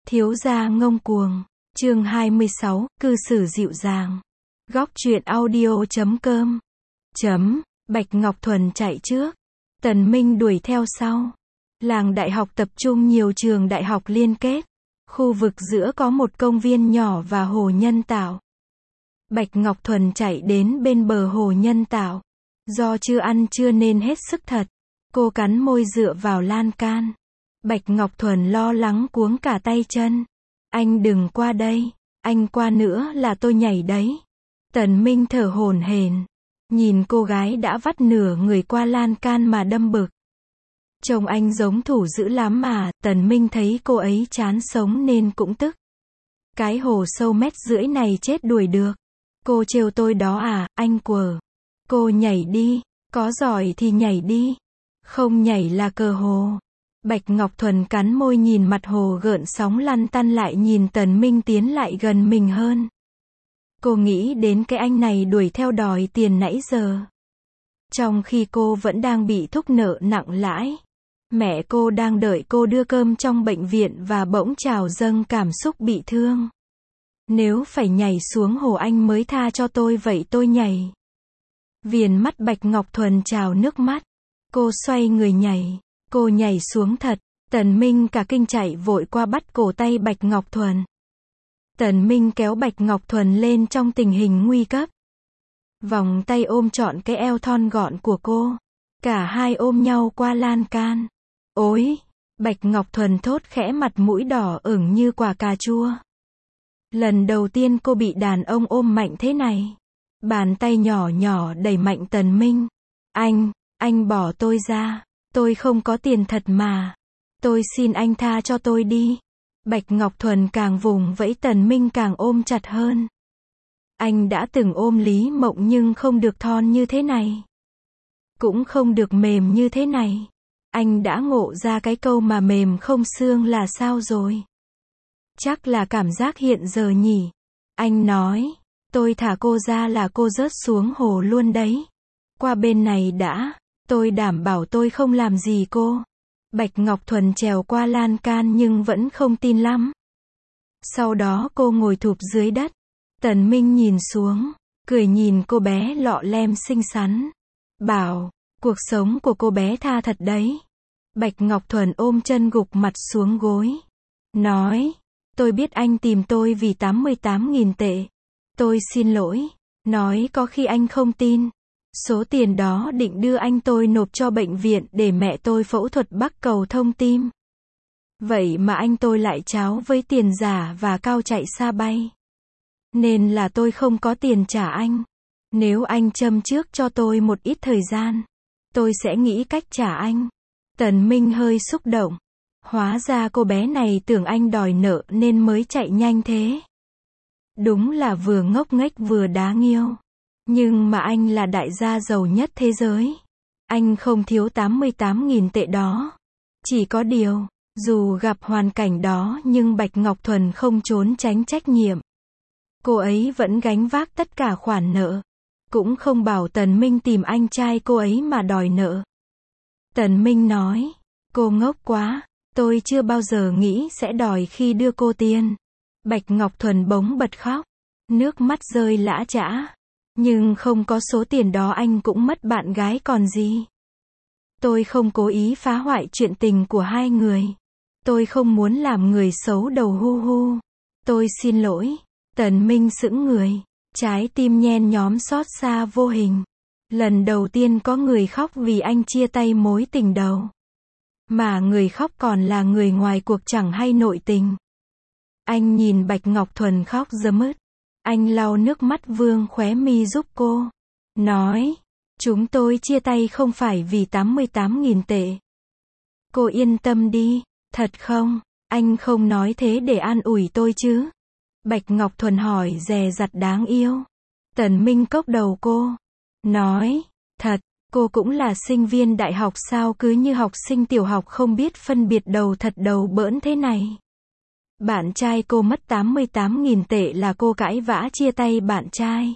Thiếu gia ngông cuồng. Chương 26, cư xử dịu dàng. Góc truyện audio.com. Bạch Ngọc Thuần chạy trước. Tần Minh đuổi theo sau. Làng đại học tập trung nhiều trường đại học liên kết. Khu vực giữa có một công viên nhỏ và hồ nhân tạo. Bạch Ngọc Thuần chạy đến bên bờ hồ nhân tạo. Do chưa ăn trưa nên hết sức thật. Cô cắn môi dựa vào lan can. Bạch Ngọc Thuần lo lắng cuống cả tay chân. Anh đừng qua đây. Anh qua nữa là tôi nhảy đấy. Tần Minh thở hổn hển. Nhìn cô gái đã vắt nửa người qua lan can mà đâm bực. Trông anh giống thủ dữ lắm mà. Tần Minh thấy cô ấy chán sống nên cũng tức. Cái hồ sâu 1,5 mét này chết đuổi được. Cô trêu tôi đó à, anh quờ. Cô nhảy đi. Có giỏi thì nhảy đi. Không nhảy là cờ hồ. Bạch Ngọc Thuần cắn môi nhìn mặt hồ gợn sóng lăn tăn lại nhìn Tần Minh tiến lại gần mình hơn. Cô nghĩ đến cái anh này đuổi theo đòi tiền nãy giờ. Trong khi cô vẫn đang bị thúc nợ nặng lãi. Mẹ cô đang đợi cô đưa cơm trong bệnh viện và bỗng trào dâng cảm xúc bị thương. Nếu phải nhảy xuống hồ anh mới tha cho tôi vậy tôi nhảy. Viền mắt Bạch Ngọc Thuần trào nước mắt. Cô xoay người nhảy. Cô nhảy xuống thật. Tần Minh cả kinh chạy vội qua bắt cổ tay Bạch Ngọc Thuần. Tần Minh kéo Bạch Ngọc Thuần lên trong tình hình nguy cấp. Vòng tay ôm trọn cái eo thon gọn của cô. Cả hai ôm nhau qua lan can. Ôi! Bạch Ngọc Thuần thốt khẽ, mặt mũi đỏ ửng như quả cà chua. Lần đầu tiên cô bị đàn ông ôm mạnh thế này. Bàn tay nhỏ nhỏ đẩy mạnh Tần Minh. Anh bỏ tôi ra. Tôi không có tiền thật mà. Tôi xin anh tha cho tôi đi. Bạch Ngọc Thuần càng vùng vẫy, Tần Minh càng ôm chặt hơn. Anh đã từng ôm Lý Mộng nhưng không được thon như thế này. Cũng không được mềm như thế này. Anh đã ngộ ra cái câu mà mềm không xương là sao rồi. Chắc là cảm giác hiện giờ nhỉ. Anh nói, tôi thả cô ra là cô rớt xuống hồ luôn đấy. Qua bên này đã. Tôi đảm bảo tôi không làm gì cô. Bạch Ngọc Thuần trèo qua lan can nhưng vẫn không tin lắm. Sau đó cô ngồi thụp dưới đất. Tần Minh nhìn xuống, cười nhìn cô bé lọ lem xinh xắn. Bảo, cuộc sống của cô bé tha thật đấy. Bạch Ngọc Thuần ôm chân gục mặt xuống gối. Nói, tôi biết anh tìm tôi vì 88.000 tệ. Tôi xin lỗi. Nói có khi anh không tin. Số tiền đó định đưa anh tôi nộp cho bệnh viện để mẹ tôi phẫu thuật bắc cầu thông tim. Vậy mà anh tôi lại tráo với tiền giả và cao chạy xa bay. Nên là tôi không có tiền trả anh. Nếu anh châm trước cho tôi một ít thời gian, tôi sẽ nghĩ cách trả anh. Tần Minh hơi xúc động. Hóa ra cô bé này tưởng anh đòi nợ nên mới chạy nhanh thế. Đúng là vừa ngốc nghếch vừa đá nghiêu. Nhưng mà anh là đại gia giàu nhất thế giới. Anh không thiếu 88.000 tệ đó. Chỉ có điều, dù gặp hoàn cảnh đó nhưng Bạch Ngọc Thuần không trốn tránh trách nhiệm. Cô ấy vẫn gánh vác tất cả khoản nợ. Cũng không bảo Tần Minh tìm anh trai cô ấy mà đòi nợ. Tần Minh nói, cô ngốc quá. Tôi chưa bao giờ nghĩ sẽ đòi khi đưa cô tiền. Bạch Ngọc Thuần bỗng bật khóc. Nước mắt rơi lã chã. Nhưng không có số tiền đó anh cũng mất bạn gái còn gì. Tôi không cố ý phá hoại chuyện tình của hai người. Tôi không muốn làm người xấu đầu hu hu. Tôi xin lỗi. Tần Minh sững người. Trái tim nhen nhóm xót xa vô hình. Lần đầu tiên có người khóc vì anh chia tay mối tình đầu. Mà người khóc còn là người ngoài cuộc chẳng hay nội tình. Anh nhìn Bạch Ngọc Thuần khóc rấm ướt. Anh lau nước mắt vương khóe mi giúp cô. Nói, chúng tôi chia tay không phải vì 88.000 tệ. Cô yên tâm đi. Thật không? Anh không nói thế để an ủi tôi chứ? Bạch Ngọc Thuần hỏi dè dặt đáng yêu. Tần Minh cốc đầu cô. Nói, thật, cô cũng là sinh viên đại học sao cứ như học sinh tiểu học không biết phân biệt đầu thật đầu bỡn thế này. Bạn trai cô mất 88.000 tệ là cô cãi vã chia tay bạn trai.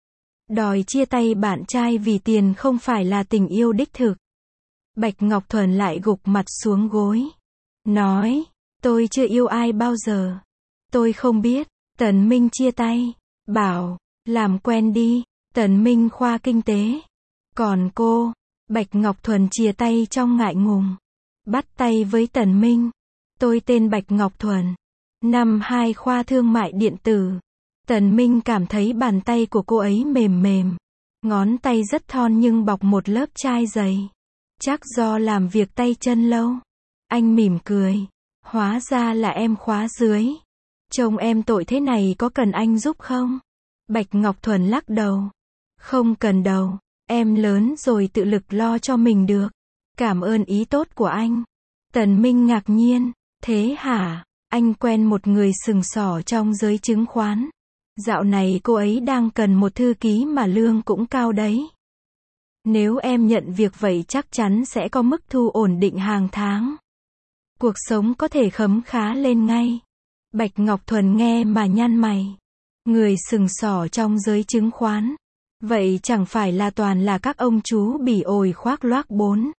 Đòi chia tay bạn trai vì tiền không phải là tình yêu đích thực. Bạch Ngọc Thuần lại gục mặt xuống gối. Nói, Tôi chưa yêu ai bao giờ. Tôi không biết. Tần Minh chia tay. Bảo, làm quen đi. Tần Minh khoa kinh tế. Còn cô, Bạch Ngọc Thuần chia tay trong ngại ngùng. Bắt tay với Tần Minh. Tôi tên Bạch Ngọc Thuần. Năm 2 khoa thương mại điện tử. Tần Minh cảm thấy bàn tay của cô ấy mềm mềm. Ngón tay rất thon nhưng bọc một lớp chai dày. Chắc do làm việc tay chân lâu. Anh mỉm cười. Hóa ra là em khóa dưới. Trông em tội thế này có cần anh giúp không? Bạch Ngọc Thuần lắc đầu. Không cần đâu. Em lớn rồi tự lực lo cho mình được. Cảm ơn ý tốt của anh. Tần Minh ngạc nhiên. Thế hả? Anh quen một người sừng sỏ trong giới chứng khoán. Dạo này cô ấy đang cần một thư ký mà lương cũng cao đấy. Nếu em nhận việc vậy chắc chắn sẽ có mức thu ổn định hàng tháng. Cuộc sống có thể khấm khá lên ngay. Bạch Ngọc Thuần nghe mà nhăn mày. Người sừng sỏ trong giới chứng khoán. Vậy chẳng phải là toàn là các ông chú bỉ ổi khoác loác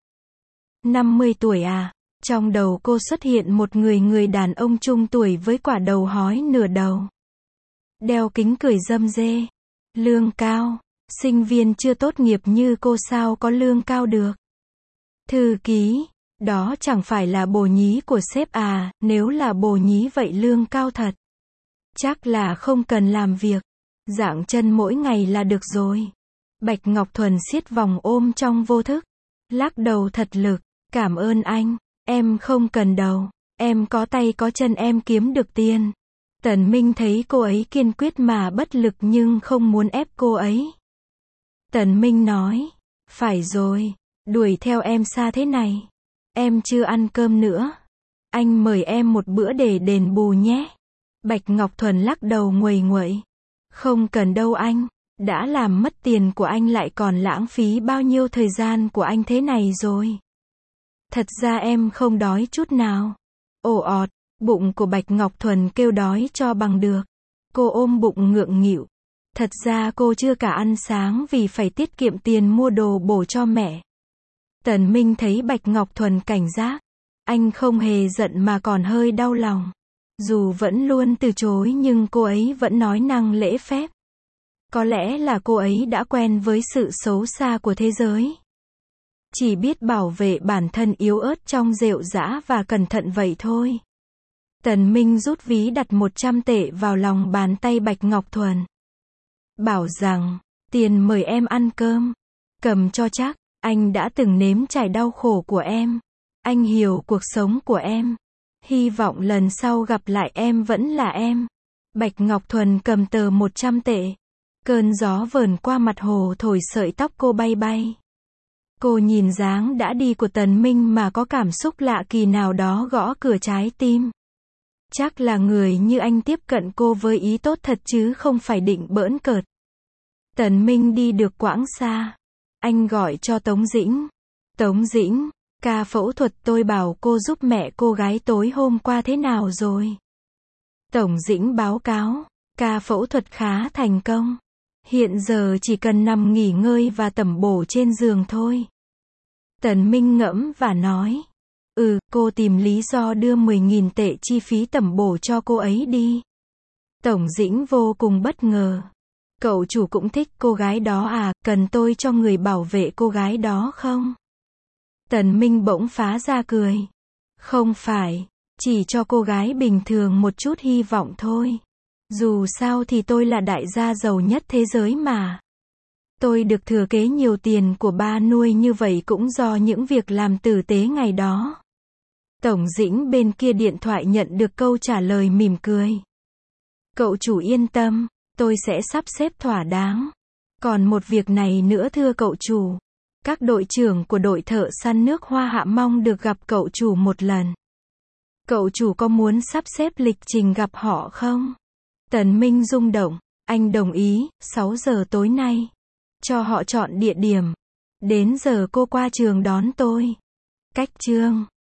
50 tuổi à? Trong đầu cô xuất hiện một người đàn ông trung tuổi với quả đầu hói nửa đầu. Đeo kính cười râm rê. Lương cao. Sinh viên chưa tốt nghiệp như cô sao có lương cao được? Thư ký. Đó chẳng phải là bồ nhí của sếp à? Nếu là bồ nhí vậy lương cao thật. Chắc là không cần làm việc. Dạng chân mỗi ngày là được rồi. Bạch Ngọc Thuần siết vòng ôm trong vô thức. Lắc đầu thật lực. Cảm ơn anh. Em không cần đâu. Em có tay có chân em kiếm được tiền. Tần Minh thấy cô ấy kiên quyết mà bất lực nhưng không muốn ép cô ấy. Tần Minh nói. Phải rồi. Đuổi theo em xa thế này. Em chưa ăn cơm nữa. Anh mời em một bữa để đền bù nhé. Bạch Ngọc Thuần lắc đầu nguầy nguậy. Không cần đâu anh. Đã làm mất tiền của anh lại còn lãng phí bao nhiêu thời gian của anh thế này rồi. Thật ra em không đói chút nào. Ồ ọt, bụng của Bạch Ngọc Thuần kêu đói cho bằng được. Cô ôm bụng ngượng nghịu. Thật ra cô chưa cả ăn sáng vì phải tiết kiệm tiền mua đồ bổ cho mẹ. Tần Minh thấy Bạch Ngọc Thuần cảnh giác. Anh không hề giận mà còn hơi đau lòng. Dù vẫn luôn từ chối nhưng cô ấy vẫn nói năng lễ phép. Có lẽ là cô ấy đã quen với sự xấu xa của thế giới. Chỉ biết bảo vệ bản thân yếu ớt trong rệu rã và cẩn thận vậy thôi. Tần Minh rút ví đặt 100 tệ vào lòng bàn tay Bạch Ngọc Thuần. Bảo rằng, tiền mời em ăn cơm. Cầm cho chắc, anh đã từng nếm trải đau khổ của em. Anh hiểu cuộc sống của em. Hy vọng lần sau gặp lại em vẫn là em. Bạch Ngọc Thuần cầm tờ 100 tệ. Cơn gió vờn qua mặt hồ thổi sợi tóc cô bay bay. Cô nhìn dáng đã đi của Tần Minh mà có cảm xúc lạ kỳ nào đó gõ cửa trái tim. Chắc là người như anh tiếp cận cô với ý tốt thật chứ không phải định bỡn cợt. Tần Minh đi được quãng xa. Anh gọi cho Tống Dĩnh. Tống Dĩnh, ca phẫu thuật tôi bảo cô giúp mẹ cô gái tối hôm qua thế nào rồi? Tổng Dĩnh báo cáo, ca phẫu thuật khá thành công. Hiện giờ chỉ cần nằm nghỉ ngơi và tẩm bổ trên giường thôi. Tần Minh ngẫm và nói. Cô tìm lý do đưa 10.000 tệ chi phí tẩm bổ cho cô ấy đi. Tổng Dĩnh vô cùng bất ngờ. Cậu chủ cũng thích cô gái đó à, cần tôi cho người bảo vệ cô gái đó không? Tần Minh bỗng phá ra cười. Không phải, chỉ cho cô gái bình thường một chút hy vọng thôi. Dù sao thì tôi là đại gia giàu nhất thế giới mà. Tôi được thừa kế nhiều tiền của ba nuôi như vậy cũng do những việc làm tử tế ngày đó. Tổng Dĩnh bên kia điện thoại nhận được câu trả lời mỉm cười. Cậu chủ yên tâm, tôi sẽ sắp xếp thỏa đáng. Còn một việc này nữa thưa cậu chủ. Các đội trưởng của đội thợ săn nước Hoa Hạ mong được gặp cậu chủ một lần. Cậu chủ có muốn sắp xếp lịch trình gặp họ không? Tần Minh rung động. Anh đồng ý, 6 giờ tối nay. Cho họ chọn địa điểm. Đến giờ cô qua trường đón tôi. Cách chương